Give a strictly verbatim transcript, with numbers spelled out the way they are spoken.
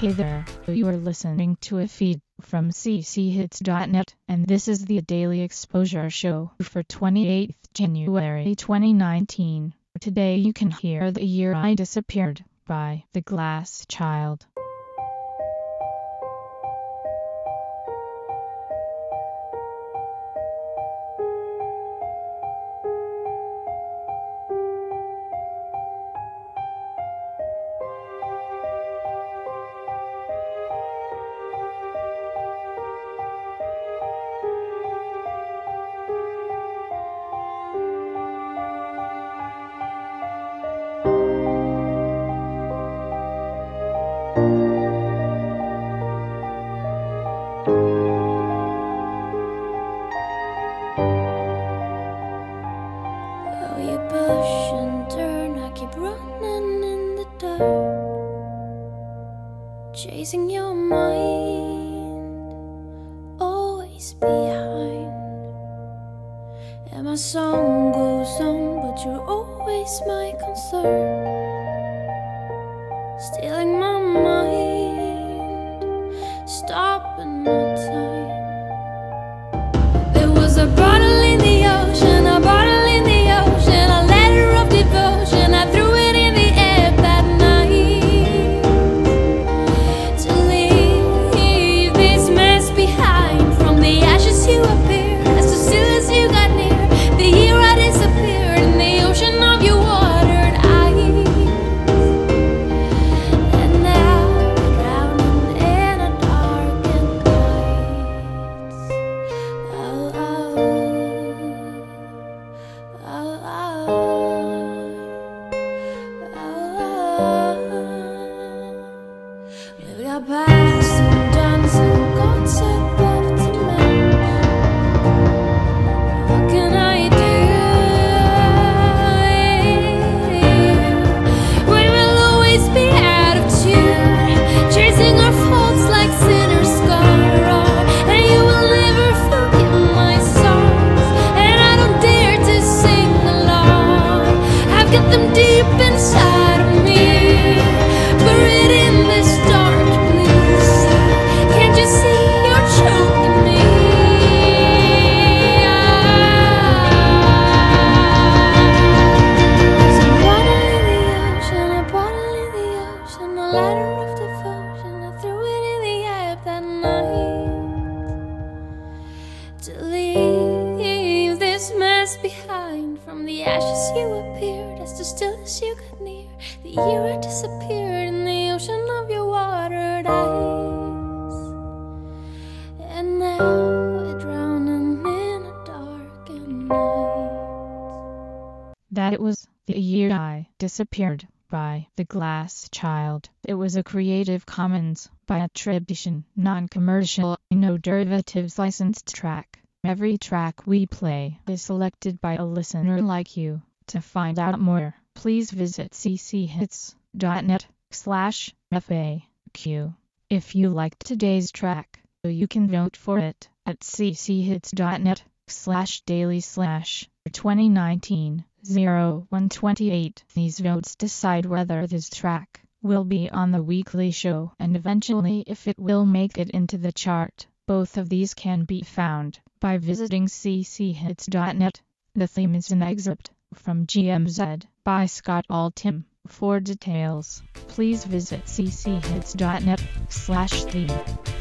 Hey there, you are listening to a feed from c c hits dot net, and this is the Daily Exposure Show for twenty-eighth January twenty nineteen. Today you can hear The Year I Disappeared by The Glass Child. Push and turn, I keep running in the dark, chasing your mind, always behind. And my song goes on, but you're always my concern, stealing my mind, stopping my time. There was a bottle in the ocean, a bottle in the ocean, a letter of devotion. I threw it in the air that night to leave this mess behind. From the ashes you appeared, as soon as you got near. The year I disappeared in the ocean of your watered eyes. And now we're drowning in a darkened night. Oh, oh. Oh, oh, oh, oh. We've got past and done some concept of tonight. What can I do? We will always be out of tune, chasing our faults like sinners gone wrong. And you will never forget my songs, and I don't dare to sing along. I've got them deep inside of me, buried in this dark place. Can't you see you're choking me? There's a bottle in the ocean, a bottle in the ocean, a letter of devotion. I threw it in the air that night to leave this mess behind. From the ashes you appeared, as still as you got near. The year I disappeared in the ocean of your watered eyes. And now we're drowning in a darkened night. That it was The Year I Disappeared by The Glass Child. It was a Creative Commons by attribution, non-commercial, no derivatives licensed track. Every track we play is selected by a listener like you. To find out more, please visit c c hits dot net slash F A Q. If you liked today's track, you can vote for it at c c hits dot net slash daily slash twenty nineteen oh one twenty-eight. These votes decide whether this track will be on the weekly show and eventually if it will make it into the chart. Both of these can be found by visiting c c hits dot net. The theme is an excerpt from G M Z by Scott Altham. For details, please visit c c hits dot net slash theme.